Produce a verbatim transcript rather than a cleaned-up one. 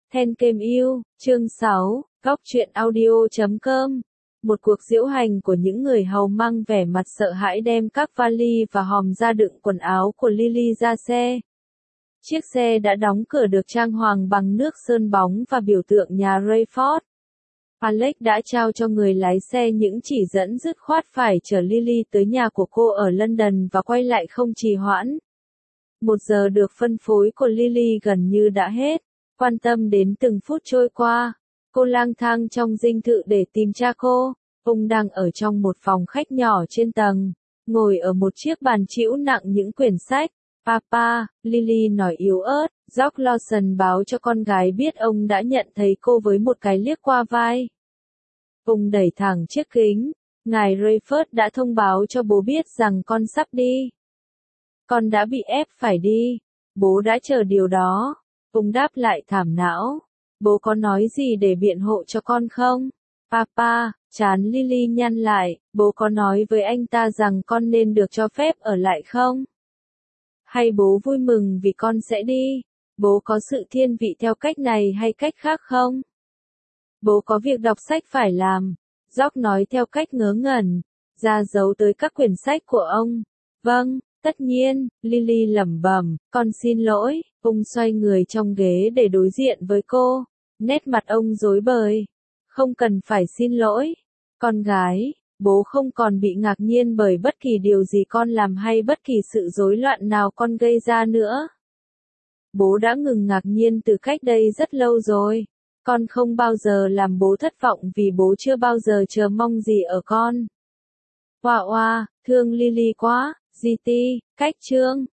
Then Kem Yêu, chương sáu, góc truyện audio chấm com. Một cuộc diễu hành của những người hầu mang vẻ mặt sợ hãi đem các vali và hòm da đựng quần áo của Lily ra xe. Chiếc xe đã đóng cửa được trang hoàng bằng nước sơn bóng và biểu tượng nhà Rayford. Alex đã trao cho người lái xe những chỉ dẫn dứt khoát phải chở Lily tới nhà của cô ở London và quay lại không trì hoãn. Một giờ được phân phối của Lily gần như đã hết. Quan tâm đến từng phút trôi qua, cô lang thang trong dinh thự để tìm cha cô. Ông đang ở trong một phòng khách nhỏ trên tầng, ngồi ở một chiếc bàn trĩu nặng những quyển sách. Papa, Lily nói yếu ớt. George Lawson báo cho con gái biết ông đã nhận thấy cô với một cái liếc qua vai. Ông đẩy thẳng chiếc kính. Ngài Rayford đã thông báo cho bố biết rằng con sắp đi. Con đã bị ép phải đi. Bố đã chờ điều đó. Ông đáp lại thảm não. Bố có nói gì để biện hộ cho con không? Papa, trán Lily nhăn lại. Bố có nói với anh ta rằng con nên được cho phép ở lại không? Hay bố vui mừng vì con sẽ đi? Bố có sự thiên vị theo cách này hay cách khác không? Bố có việc đọc sách phải làm. George nói theo cách ngớ ngẩn. Ra dấu tới các quyển sách của ông. Vâng, tất nhiên, Lily lẩm bẩm, con xin lỗi. Ông xoay người trong ghế để đối diện với cô. Nét mặt ông rối bời. Không cần phải xin lỗi. Con gái, bố không còn bị ngạc nhiên bởi bất kỳ điều gì con làm hay bất kỳ sự rối loạn nào con gây ra nữa. Bố đã ngừng ngạc nhiên từ cách đây rất lâu rồi. Con không bao giờ làm bố thất vọng vì bố chưa bao giờ chờ mong gì ở con. Oa oa, thương Lily quá. giê tê, cách chương.